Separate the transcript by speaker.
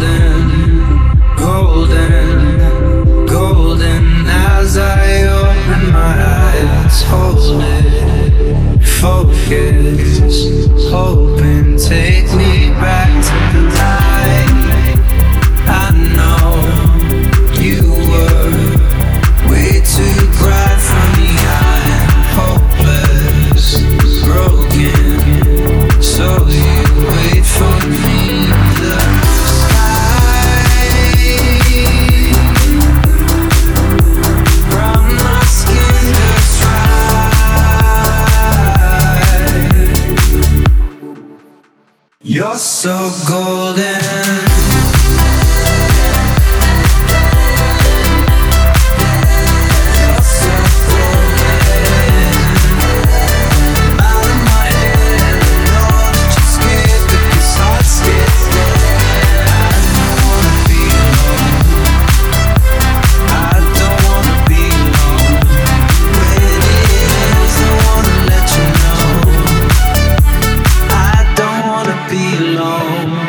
Speaker 1: golden, golden as I open my eyes. Hold it, focus, hoping take me back to the light. I know you were way too bright for me. I'm hopeless, broken, so you wait for me. The sky from my skin just right. You're so golden. Be alone.